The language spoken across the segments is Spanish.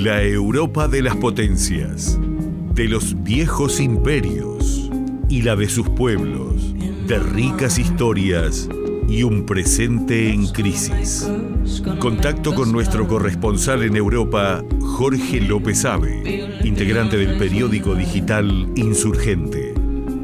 La Europa de las potencias, de los viejos imperios y la de sus pueblos, de ricas historias y un presente en crisis. Contacto con nuestro corresponsal en Europa, Jorge López Abe, integrante del periódico digital Insurgente.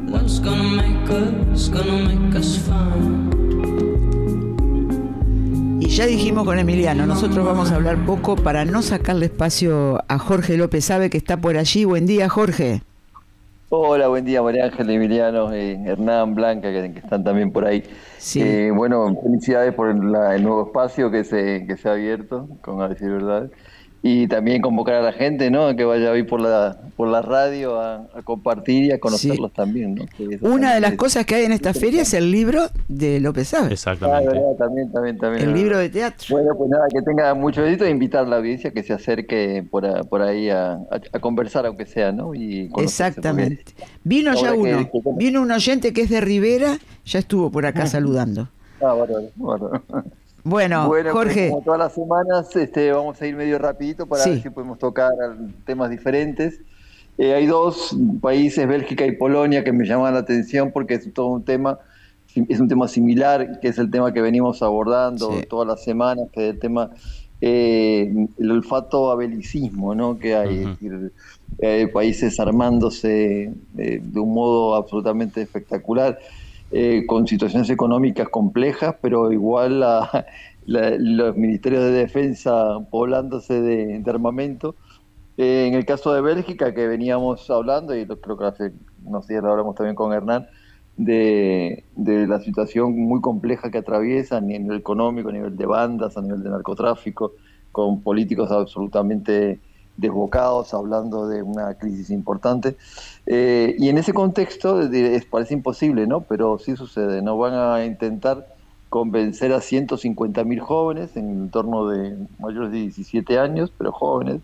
Y ya dijimos con Emiliano, nosotros vamos a hablar poco para no sacarle espacio a Jorge López Abe, que está por allí. Buen día, Jorge. Hola, buen día, María Ángela, Emiliano, Hernán, Blanca, que están también por ahí. Sí. Bueno, felicidades por el nuevo espacio que se ha abierto, con a decir verdad. Y también convocar a la gente, ¿no? A que vaya hoy por la radio a compartir y a conocerlos, sí, también, ¿no? Una de las cosas que hay en esta feria es el libro de López Abe. Exactamente. También. El libro de teatro. Bueno, pues nada, que tenga mucho éxito e invitar a la audiencia que se acerque por ahí a conversar, aunque sea, ¿no? Y exactamente. Vino ya uno, vino un oyente que es de Rivera, ya estuvo por acá saludando. Bárbaro. Bueno, Jorge. Como todas las semanas, vamos a ir medio rapidito para ver si podemos tocar temas diferentes. Hay dos países, Bélgica y Polonia, que me llaman la atención porque es un tema similar, que es el tema que venimos abordando todas las semanas, que es el tema, el olfato a belicismo, ¿no? Que hay, es decir, países armándose de un modo absolutamente espectacular, con situaciones económicas complejas, pero igual los ministerios de defensa poblándose de armamento. En el caso de Bélgica, que veníamos hablando, y creo que hace unos días lo hablamos también con Hernán, de la situación muy compleja que atraviesa a nivel económico, a nivel de bandas, a nivel de narcotráfico, con políticos absolutamente desbocados, hablando de una crisis importante. Y en ese contexto parece imposible, ¿no? Pero sí sucede, ¿no? Van a intentar convencer a 150.000 jóvenes en torno de mayores de 17 años, pero jóvenes,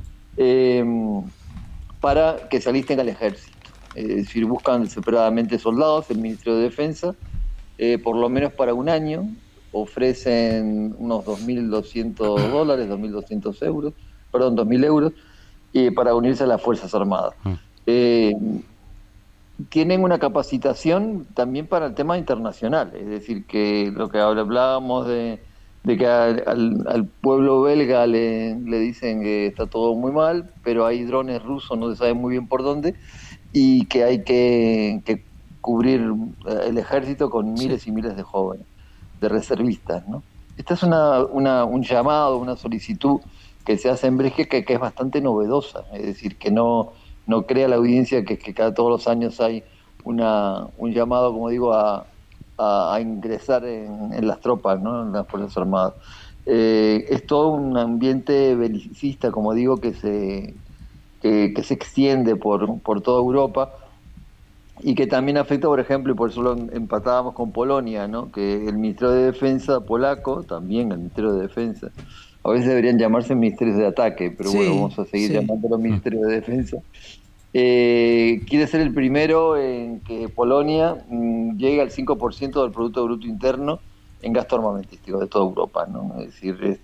para que se alisten al ejército. Es decir, buscan desesperadamente soldados, el Ministerio de Defensa, por lo menos para un año, ofrecen unos $2.200, 2.200 euros, perdón, 2.000 euros, para unirse a las Fuerzas Armadas. Tienen una capacitación también para el tema internacional, es decir, que lo que hablábamos de que al pueblo belga le dicen que está todo muy mal, pero hay drones rusos, no se sabe muy bien por dónde, y que hay que cubrir el ejército con miles y miles de jóvenes, de reservistas, ¿no? Esta es un llamado, una solicitud que se hace en Bélgica que es bastante novedosa, es decir, que no crea la audiencia que cada todos los años hay un llamado, como digo, a ingresar en las tropas, ¿no? En las Fuerzas Armadas. Es todo un ambiente belicista, como digo, que se extiende por toda Europa y que también afecta, por ejemplo, y por eso lo empatábamos con Polonia, ¿no? Que el Ministerio de Defensa polaco, también el Ministerio de Defensa, a veces deberían llamarse ministerios de ataque, pero bueno, vamos a seguir llamándolo Ministerio de Defensa. Quiere ser el primero en que Polonia llegue al 5% del Producto Bruto Interno en gasto armamentístico de toda Europa, ¿no? Es decir,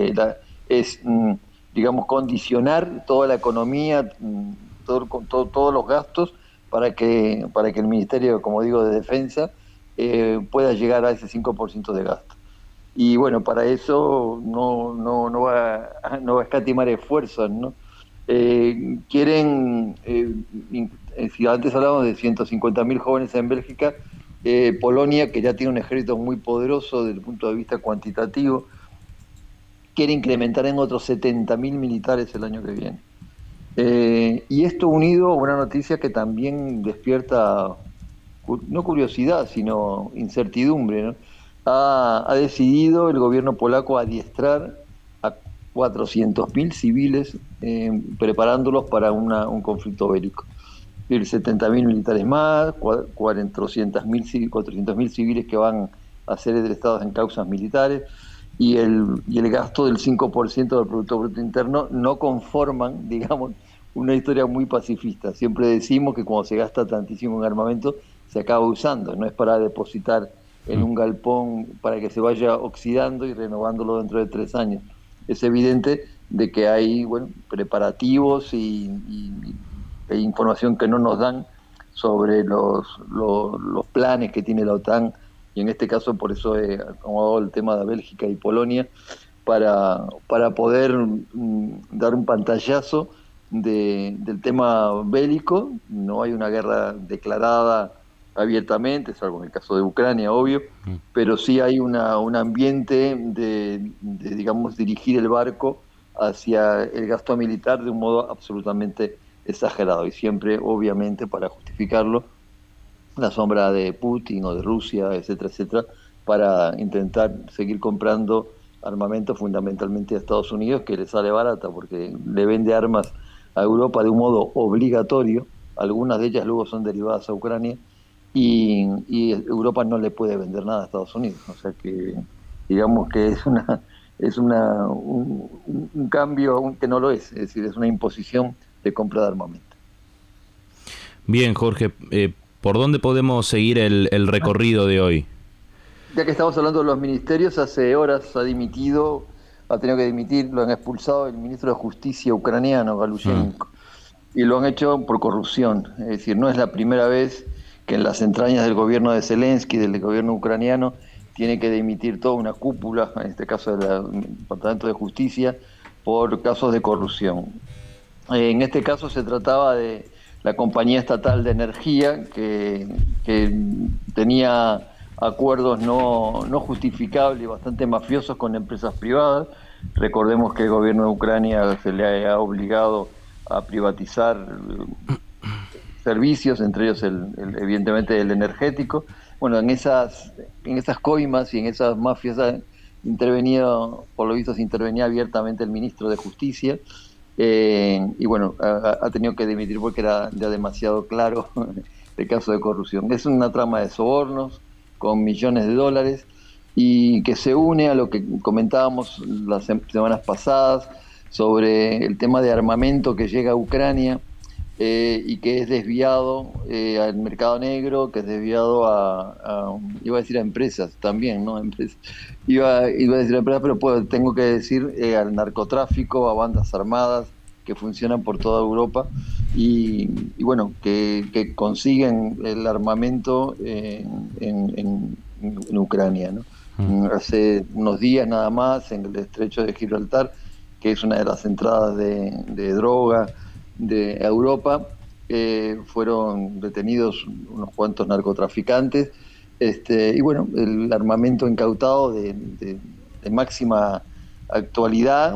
digamos, condicionar toda la economía, todos los gastos para que el Ministerio, como digo, de Defensa pueda llegar a ese 5% de gasto. Y bueno, para eso no va a escatimar esfuerzos, ¿no? Quieren, si antes hablamos de 150.000 jóvenes en Bélgica, Polonia, que ya tiene un ejército muy poderoso desde el punto de vista cuantitativo, quiere incrementar en otros 70.000 militares el año que viene. Y esto unido a una noticia que también despierta, no curiosidad, sino incertidumbre, ¿no? Ha decidido el gobierno polaco adiestrar a 400.000 civiles, preparándolos para un conflicto bélico. 70.000 militares más, 400.000 civiles que van a ser destados en causas militares, y el gasto del 5% del Producto Bruto Interno no conforman, digamos, una historia muy pacifista. Siempre decimos que cuando se gasta tantísimo en armamento, se acaba usando, no es para depositar en un galpón para que se vaya oxidando y renovándolo dentro de 3 años. Es evidente de que hay preparativos e información que no nos dan sobre los planes que tiene la OTAN, y en este caso por eso he acomodado el tema de Bélgica y Polonia, para poder dar un pantallazo del tema bélico. No hay una guerra declarada abiertamente, salvo en el caso de Ucrania, obvio, pero sí hay un ambiente de, digamos, dirigir el barco hacia el gasto militar de un modo absolutamente exagerado, y siempre, obviamente, para justificarlo, la sombra de Putin o de Rusia, etcétera, etcétera, para intentar seguir comprando armamento fundamentalmente a Estados Unidos, que le sale barata porque le vende armas a Europa de un modo obligatorio. Algunas de ellas luego son derivadas a Ucrania, y Europa no le puede vender nada a Estados Unidos. O sea que digamos que es un cambio que no lo es decir, es una imposición de compra de armamento. Bien, Jorge, ¿por dónde podemos seguir el recorrido de hoy? Ya que estamos hablando de los ministerios, hace horas ha tenido que dimitir, lo han expulsado el ministro de Justicia ucraniano, Galushenko, y lo han hecho por corrupción. Es decir, no es la primera vez que en las entrañas del gobierno de Zelensky, del gobierno ucraniano, tiene que dimitir toda una cúpula, en este caso del Departamento de Justicia, por casos de corrupción. En este caso se trataba de la compañía estatal de energía que tenía acuerdos no justificables y bastante mafiosos con empresas privadas. Recordemos que el gobierno de Ucrania se le ha obligado a privatizar servicios, entre ellos evidentemente el energético. Bueno, en esas coimas y en esas mafias por lo visto se intervenía abiertamente el ministro de Justicia, y bueno, ha tenido que dimitir porque era ya demasiado claro el caso de corrupción. Es una trama de sobornos con millones de dólares, y que se une a lo que comentábamos las semanas pasadas sobre el tema de armamento que llega a Ucrania, y que es desviado al mercado negro, que es desviado iba a decir a empresas también, ¿no? Iba a decir a empresas, pero tengo que decir al narcotráfico, a bandas armadas que funcionan por toda Europa, y bueno, que consiguen el armamento en Ucrania, ¿no? Hace unos días nada más, en el estrecho de Gibraltar, que es una de las entradas de droga de Europa, fueron detenidos unos cuantos narcotraficantes, y bueno, el armamento incautado de máxima actualidad,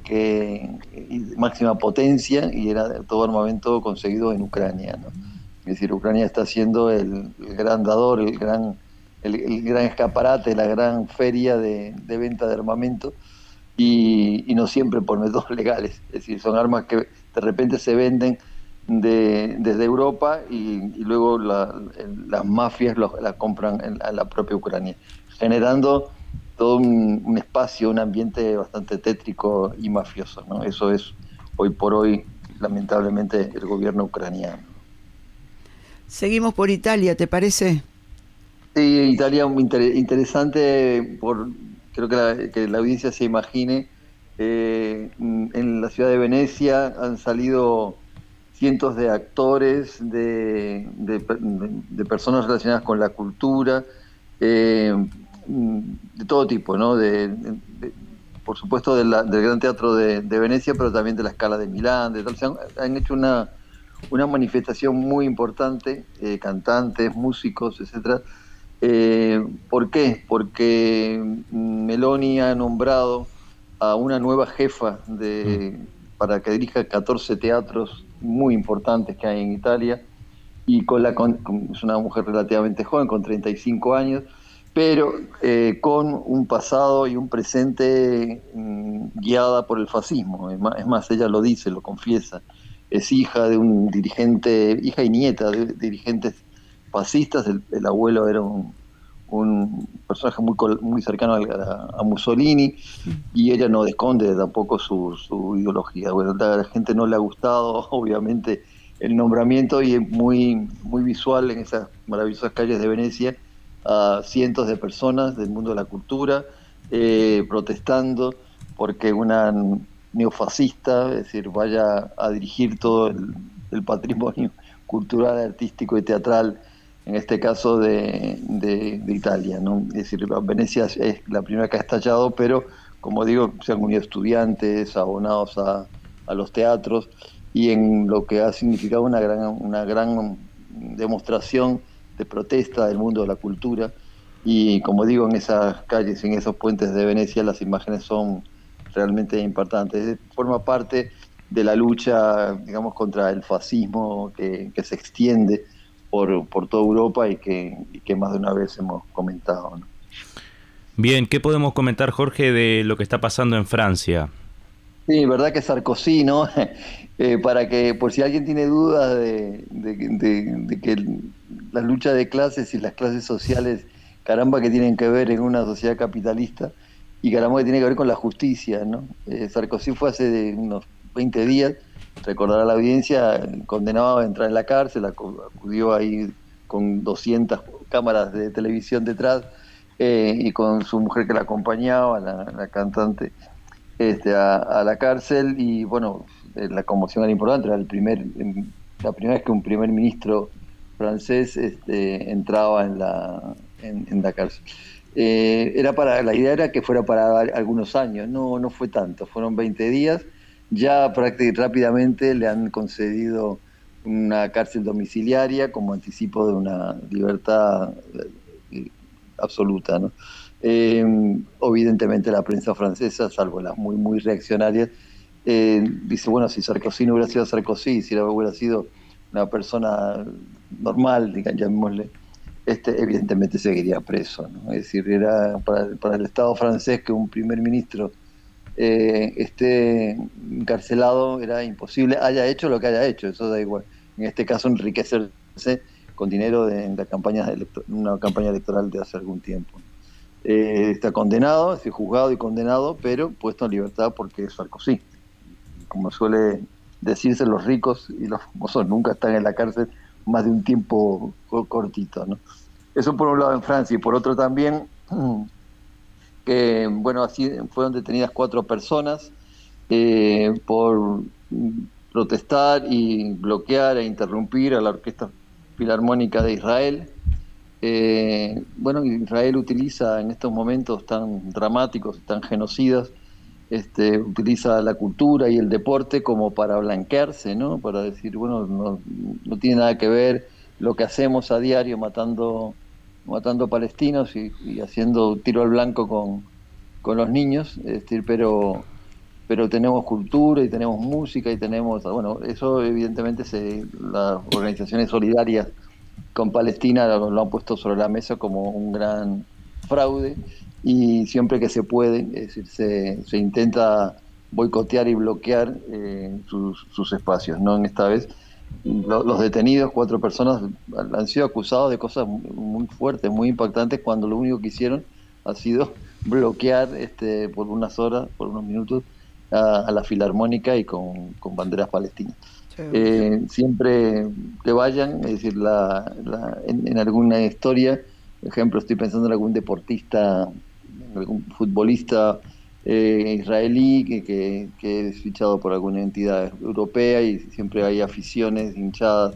máxima potencia, y era todo armamento conseguido en Ucrania, ¿no? Es decir, Ucrania está siendo el gran dador, el gran escaparate, la gran feria de venta de armamento, y no siempre por métodos legales. Es decir, son armas que de repente se venden desde Europa, y luego las mafias las compran en la propia Ucrania, generando todo un espacio, un ambiente bastante tétrico y mafioso, ¿no? Eso es hoy por hoy, lamentablemente, el gobierno ucraniano. Seguimos por Italia, ¿te parece? Sí, Italia interesante, creo que la audiencia se imagine. En la ciudad de Venecia han salido cientos de actores, de personas relacionadas con la cultura, de todo tipo, ¿no? Por supuesto del Gran Teatro de Venecia, pero también de la Scala de Milán, han hecho una manifestación muy importante, cantantes, músicos, etcétera. ¿Por qué? Porque Meloni ha nombrado a una nueva jefa para que dirija 14 teatros muy importantes que hay en Italia, y es una mujer relativamente joven, con 35 años, pero con un pasado y un presente guiada por el fascismo. Es más, ella lo dice, lo confiesa. Es hija de un dirigente, hija y nieta de dirigentes fascistas. El abuelo era un personaje muy cercano a Mussolini, y ella no esconde tampoco su ideología. Bueno, a la gente no le ha gustado, obviamente, el nombramiento, y es muy, muy visual en esas maravillosas calles de Venecia, a cientos de personas del mundo de la cultura protestando porque una neofascista, es decir, vaya a dirigir todo el patrimonio cultural, artístico y teatral, en este caso de Italia, ¿no? Es decir, Venecia es la primera que ha estallado, pero como digo, se han unido estudiantes abonados a los teatros, y en lo que ha significado una gran demostración de protesta del mundo de la cultura. Y como digo, en esas calles, en esos puentes de Venecia, las imágenes son realmente impactantes. Forma parte de la lucha, digamos, contra el fascismo que se extiende por toda Europa y que más de una vez hemos comentado, ¿no? Bien, ¿qué podemos comentar, Jorge, de lo que está pasando en Francia? Sí, verdad que Sarkozy, ¿no? Para que, por si alguien tiene dudas de que la lucha de clases y las clases sociales, caramba, que tienen que ver en una sociedad capitalista, y caramba, que tiene que ver con la justicia, ¿no? Sarkozy fue hace unos 20 días, recordará a la audiencia, condenado a entrar en la cárcel, acudió ahí con 200 cámaras de televisión detrás, y con su mujer que la acompañaba, la cantante, a la cárcel. Y bueno, la conmoción era importante, era la primera vez que un primer ministro francés entraba en la cárcel. La idea era que fuera para algunos años, no fue tanto, fueron 20 días. Ya rápidamente le han concedido una cárcel domiciliaria como anticipo de una libertad absoluta, ¿no? Evidentemente la prensa francesa, salvo las muy reaccionarias, dice, bueno, si Sarkozy no hubiera sido Sarkozy, si hubiera sido una persona normal, llamémosle, evidentemente seguiría preso, ¿no? Es decir, era para el Estado francés que un primer ministro esté encarcelado era imposible, haya hecho lo que haya hecho, eso da igual. En este caso, enriquecerse con dinero de una campaña electoral de hace algún tiempo. Está condenado, es juzgado y condenado, pero puesto en libertad porque es Sarkozy. Como suele decirse, los ricos y los famosos nunca están en la cárcel más de un tiempo cortito, ¿no? Eso por un lado en Francia, y por otro también que, bueno, así fueron detenidas 4 personas por protestar y bloquear e interrumpir a la Orquesta Filarmónica de Israel. Bueno, Israel utiliza en estos momentos tan dramáticos, tan genocidas, utiliza la cultura y el deporte como para blanquearse, ¿no? Para decir, bueno, no tiene nada que ver lo que hacemos a diario matando palestinos y haciendo tiro al blanco con los niños, pero tenemos cultura y tenemos música y tenemos, bueno, eso evidentemente las organizaciones solidarias con Palestina lo han puesto sobre la mesa como un gran fraude, y siempre que se puede, es decir, se intenta boicotear y bloquear sus espacios, ¿no? En esta vez los detenidos, 4 personas, han sido acusados de cosas muy fuertes, muy impactantes, cuando lo único que hicieron ha sido bloquear por unas horas, por unos minutos, a la Filarmónica y con banderas palestinas. Siempre que vayan, es decir, en alguna historia, por ejemplo, estoy pensando en algún deportista, algún futbolista israelí que es fichado por alguna entidad europea, y siempre hay aficiones hinchadas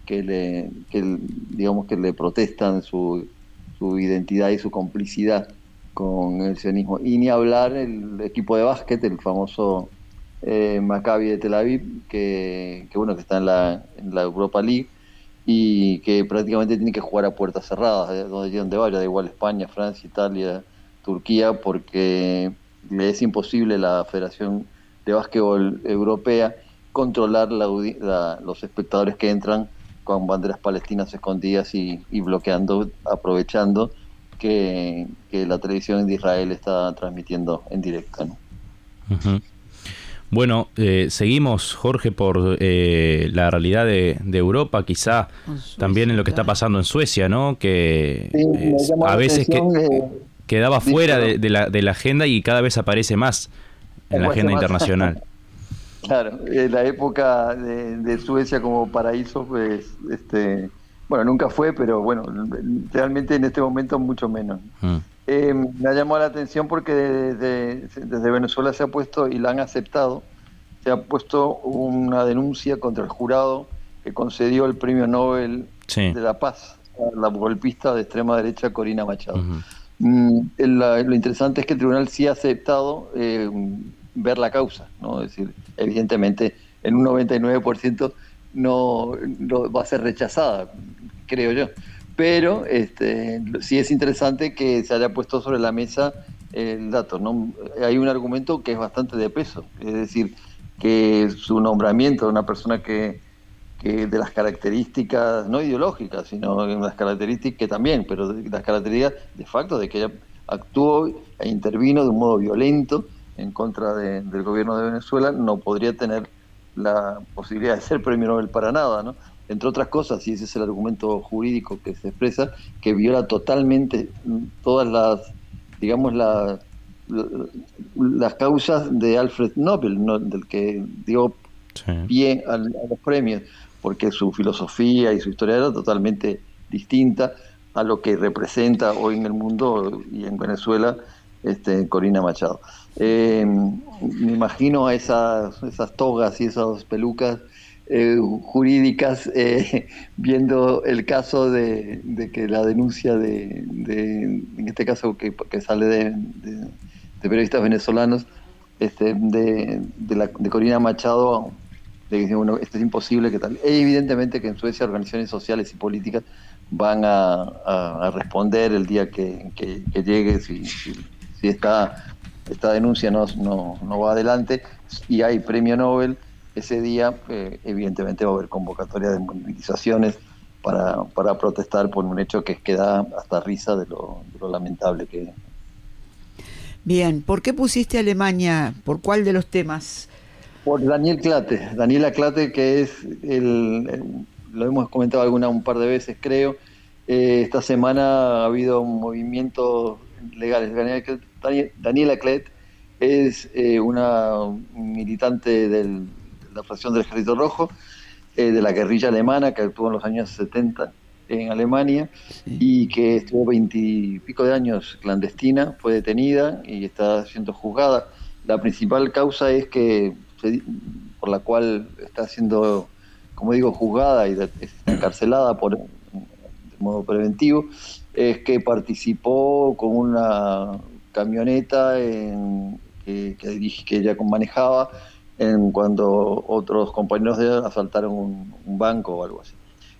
digamos que le protestan su identidad y su complicidad con el sionismo. Y ni hablar el equipo de básquet, el famoso Maccabi de Tel Aviv, que está en la Europa League, y que prácticamente tiene que jugar a puertas cerradas, donde vaya, da igual España, Francia, Italia, Turquía, porque le es imposible a la Federación de Básquetbol Europea controlar los espectadores que entran con banderas palestinas escondidas y bloqueando, aprovechando que la televisión de Israel está transmitiendo en directo, ¿no? Uh-huh. Bueno, seguimos, Jorge, por la realidad de Europa, quizá también en lo que está pasando en Suecia, ¿no? Que a veces quedaba fuera de la agenda y cada vez aparece más en la agenda internacional. Claro, la época de Suecia como paraíso, pues, bueno, nunca fue, pero bueno, realmente en este momento mucho menos. Me ha llamado la atención porque desde Venezuela se ha puesto, y la han aceptado, se ha puesto una denuncia contra el jurado que concedió el Premio Nobel de la Paz a la golpista de extrema derecha Corina Machado. Lo interesante es que el tribunal sí ha aceptado ver la causa, ¿no? Es decir, evidentemente en un 99% no va a ser rechazada, creo yo. Pero sí es interesante que se haya puesto sobre la mesa el dato, ¿no? Hay un argumento que es bastante de peso, es decir, que su nombramiento de una persona que de las características, no ideológicas, sino de las características que también, pero de las características de facto de que ella actuó e intervino de un modo violento en contra del gobierno de Venezuela, no podría tener la posibilidad de ser premio Nobel para nada, ¿no? Entre otras cosas, y ese es el argumento jurídico que se expresa, que viola totalmente todas las, digamos, las causas de Alfred Nobel, ¿no? Del que dio pie a los premios, porque su filosofía y su historia era totalmente distinta a lo que representa hoy en el mundo y en Venezuela Corina Machado. Me imagino a esas togas y esas pelucas jurídicas viendo el caso de que la denuncia en este caso que sale de periodistas venezolanos de Corina Machado, de que bueno, esto es imposible, que tal. Evidentemente que en Suecia organizaciones sociales y políticas van a responder el día que llegue si esta denuncia no va adelante y hay premio Nobel. Ese día evidentemente va a haber convocatoria de movilizaciones para protestar por un hecho que da hasta risa de lo lamentable que es. Bien, ¿por qué pusiste Alemania? ¿Por cuál de los temas? Por Daniel Clate, que es lo hemos comentado un par de veces, creo. Esta semana ha habido movimientos legales. Daniela Clate es una militante de la fracción del Ejército Rojo, de la guerrilla alemana que actuó en los años 70 en Alemania, y que estuvo 20 y pico de años clandestina, fue detenida y está siendo juzgada. La principal causa es que por la cual está siendo, como digo, juzgada y está encarcelada de modo preventivo, es que participó con una camioneta que ella manejaba cuando otros compañeros de ella asaltaron un banco o algo así.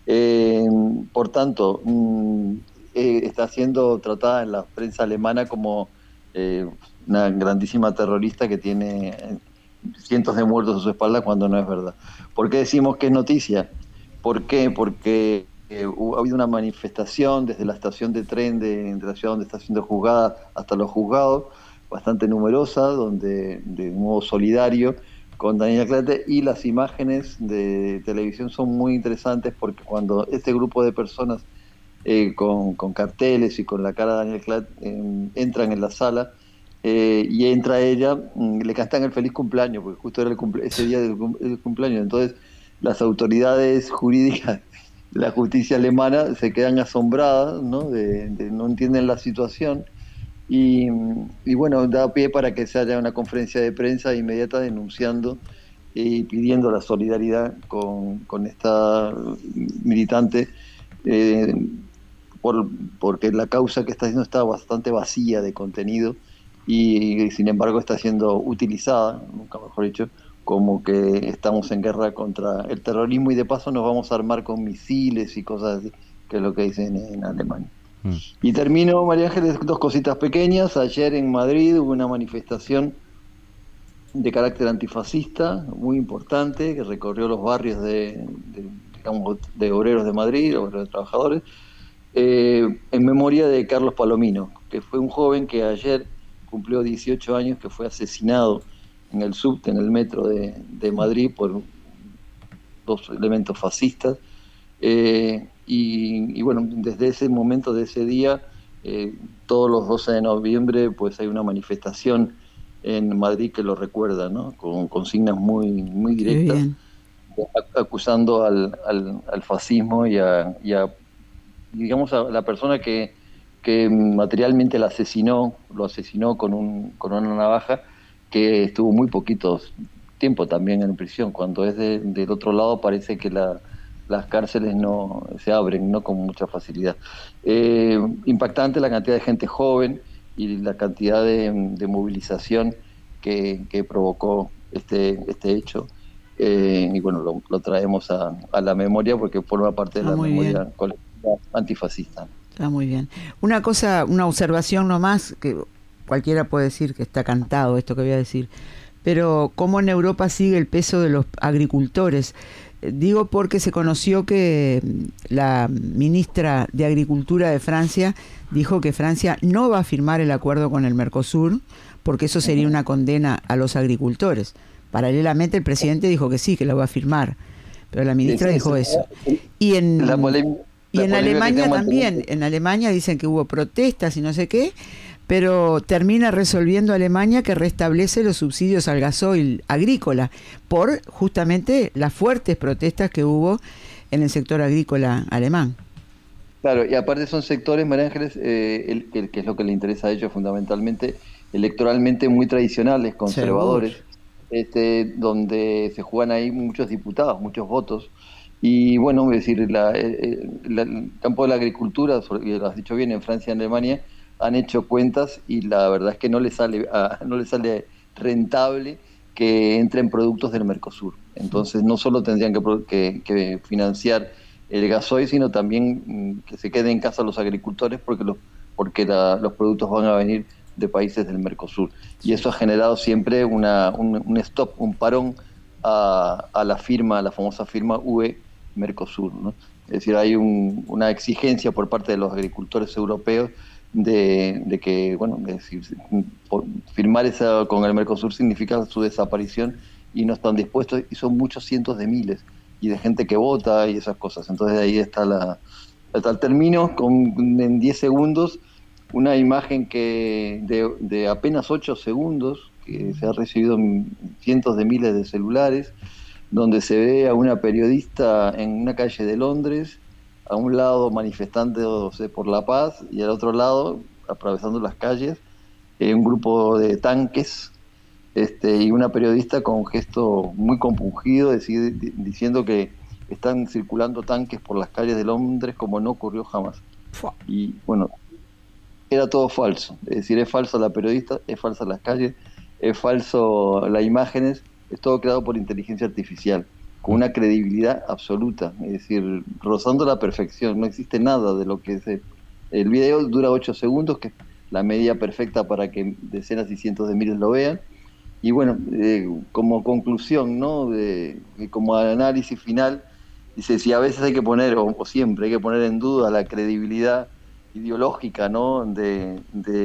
Por tanto, está siendo tratada en la prensa alemana como una grandísima terrorista que tiene cientos de muertos a su espalda, cuando no es verdad. ¿Por qué decimos que es noticia? ¿Por qué? Porque ha habido una manifestación desde la estación de tren de la ciudad donde está siendo juzgada hasta los juzgados, bastante numerosa, de un modo solidario con Daniela Clate, y las imágenes de televisión son muy interesantes porque cuando este grupo de personas con carteles y con la cara de Daniela Clate entran en la sala, y entra ella, le cantan el feliz cumpleaños, porque justo era ese día del cumpleaños. Entonces las autoridades jurídicas de la justicia alemana se quedan asombradas, ¿no? No entienden la situación, y bueno, da pie para que se haya una conferencia de prensa inmediata denunciando y pidiendo la solidaridad con esta militante, porque la causa que está haciendo está bastante vacía de contenido, y sin embargo está siendo utilizada, nunca mejor dicho, como que estamos en guerra contra el terrorismo y de paso nos vamos a armar con misiles y cosas así, que es lo que dicen en Alemania. Y termino, María Ángeles, dos cositas pequeñas. Ayer en Madrid hubo una manifestación de carácter antifascista muy importante que recorrió los barrios de obreros de Madrid, obreros de trabajadores, en memoria de Carlos Palomino, que fue un joven que ayer cumplió 18 años, que fue asesinado en el subte, en el metro de Madrid, por dos elementos fascistas. Y bueno, desde ese momento, de ese día, todos los 12 de noviembre, pues hay una manifestación en Madrid que lo recuerda, ¿no? Con consignas muy directas, acusando al fascismo y digamos, a la persona que que materialmente lo asesinó con una navaja, que estuvo muy poquito tiempo también en prisión. Cuando es del otro lado parece que las cárceles no se abren, no con mucha facilidad. Impactante la cantidad de gente joven y la cantidad de movilización que provocó este hecho. Y bueno, lo traemos a la memoria porque forma parte de la memoria colectiva antifascista. Está muy bien. Una observación nomás, que cualquiera puede decir que está cantado esto que voy a decir, pero cómo en Europa sigue el peso de los agricultores. Digo porque se conoció que la ministra de Agricultura de Francia dijo que Francia no va a firmar el acuerdo con el Mercosur, porque eso sería una condena a los agricultores. Paralelamente el presidente dijo que sí, que lo va a firmar, pero la ministra dijo eso. Y en Alemania también, en Alemania dicen que hubo protestas y no sé qué, pero termina resolviendo Alemania que restablece los subsidios al gasoil agrícola por justamente las fuertes protestas que hubo en el sector agrícola alemán. Claro, y aparte son sectores, María Ángeles, que es lo que le interesa a ellos fundamentalmente, electoralmente muy tradicionales, conservadores, donde se juegan ahí muchos diputados, muchos votos. Y bueno, es decir, el campo de la agricultura, y lo has dicho bien, en Francia y en Alemania, han hecho cuentas y la verdad es que no les sale rentable que entren productos del Mercosur. Entonces no solo tendrían que financiar el gasoil, sino también que se queden en casa los agricultores porque los productos van a venir de países del Mercosur. Y eso ha generado siempre un stop, un parón a la famosa firma UE-Mercosur, ¿no? Es decir, hay una exigencia por parte de los agricultores europeos de que, bueno, es decir, firmar esa con el Mercosur significa su desaparición y no están dispuestos, y son muchos cientos de miles y de gente que vota y esas cosas. Entonces de ahí está termino en 10 segundos una imagen de apenas 8 segundos que se ha recibido en cientos de miles de celulares, donde se ve a una periodista en una calle de Londres, a un lado manifestándose por la paz y al otro lado, atravesando las calles, un grupo de tanques y una periodista con un gesto muy compungido diciendo que están circulando tanques por las calles de Londres como no ocurrió jamás. Y bueno, era todo falso. Es decir, es falsa la periodista, es falsa las calles, es falso las imágenes, es todo creado por inteligencia artificial, con una credibilidad absoluta, es decir, rozando la perfección. No existe nada de lo que es. El video dura 8 segundos, que es la medida perfecta para que decenas y cientos de miles lo vean. Y bueno, como conclusión, ¿no? Como análisis final, dice, si a veces hay que poner, o siempre hay que poner en duda la credibilidad ideológica, ¿no? de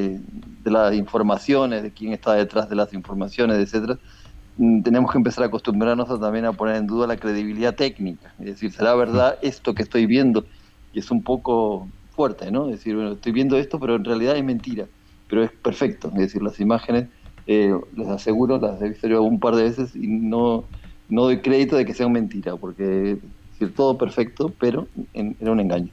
las informaciones, de quién está detrás de las informaciones, etcétera, tenemos que empezar a acostumbrarnos también a poner en duda la credibilidad técnica. Es decir, ¿será verdad esto que estoy viendo? Y es un poco fuerte, ¿no? Es decir, bueno, estoy viendo esto, pero en realidad es mentira, pero es perfecto. Es decir, las imágenes, les aseguro, las he visto yo un par de veces y no doy crédito de que sean mentira, porque es decir, todo perfecto, pero era un engaño.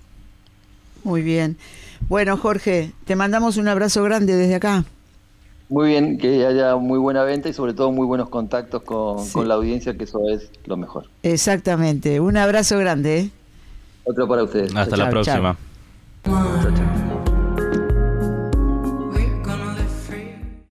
Muy bien. Bueno, Jorge, te mandamos un abrazo grande desde acá. Muy bien, que haya muy buena venta y sobre todo muy buenos contactos con la audiencia, que eso es lo mejor. Exactamente. Un abrazo grande. Otro para ustedes. Hasta la próxima. Chao.